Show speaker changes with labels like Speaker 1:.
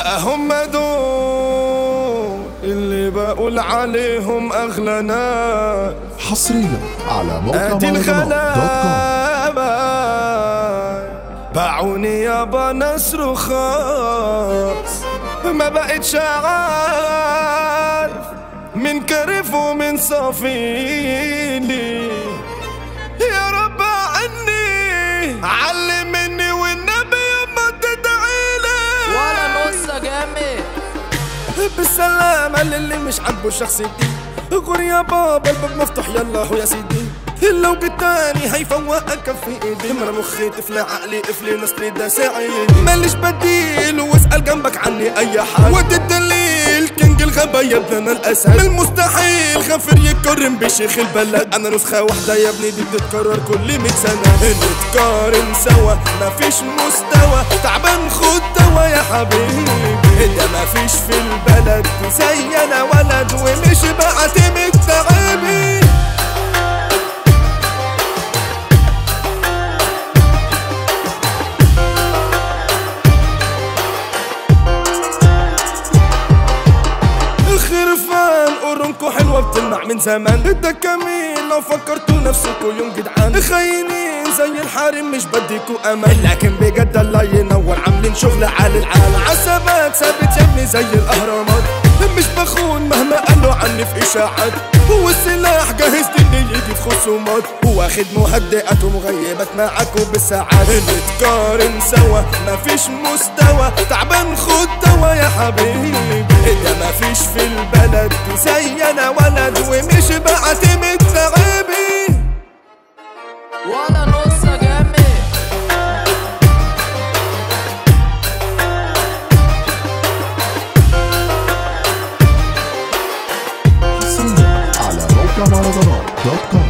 Speaker 1: هم دول اللي بقول عليهم أغلى ناس.
Speaker 2: حصريا على موقع
Speaker 1: ادي
Speaker 2: مهرجانات.com.
Speaker 1: الغلابة باعوني يابا ناس رخاص، ما بقتش عارف من كرف ومن صفيلي. يا رب عني علمني والنبي ما تدعيلي
Speaker 3: ولا نص جامد.
Speaker 1: بالسلامة للي مش عاجبه شخصيتي، غور يا بابا الباب مفتوح يلا هو يا سيدي. لو قدامي هيفوقك في ايدي، من مخي طفل عقلي قفلي نصري ده سعيد. ماليش بديل واسأل جنبك عني اي حد، وقت الدليل كينج الغابة يا ابننا الاسد. من المستحيل غفر يتكرم بشيخ البلد، انا نسخة واحدة يا ابني دي بتتكرر كل 100 سنة. نتقارن سوا مفيش مستوى، تعبان خد دوا يا حبيبي. انت مفيش في البلد زي انا ولد ومش بعتمد تعبي. خرفان قرنكو حلوة بتلمع من زمان، ده كمين لو فكرتوا نفسكوا يوم جدعان. خاينين زي الحارم مش بديكوا امان، لكن بجد الله ينور عاملين شغل عالي العالم. عسبات ثابت يا ابني زي الاهرامات، مش بخون مهما قالوا عني في اشاعات. هو السلاح جاهز اللي يجي في خصومات، واخد مهدئات ومغيبات معاكوا بالساعات. نتقارن سوا مفيش مستوى، تعبان خد دوا يا حبيبي. انت مفيش في البلد زي انا ولد ومش بعتمد تعبي.
Speaker 3: ولا نص جامد.
Speaker 2: حصريا على موقع مهرجانات.com.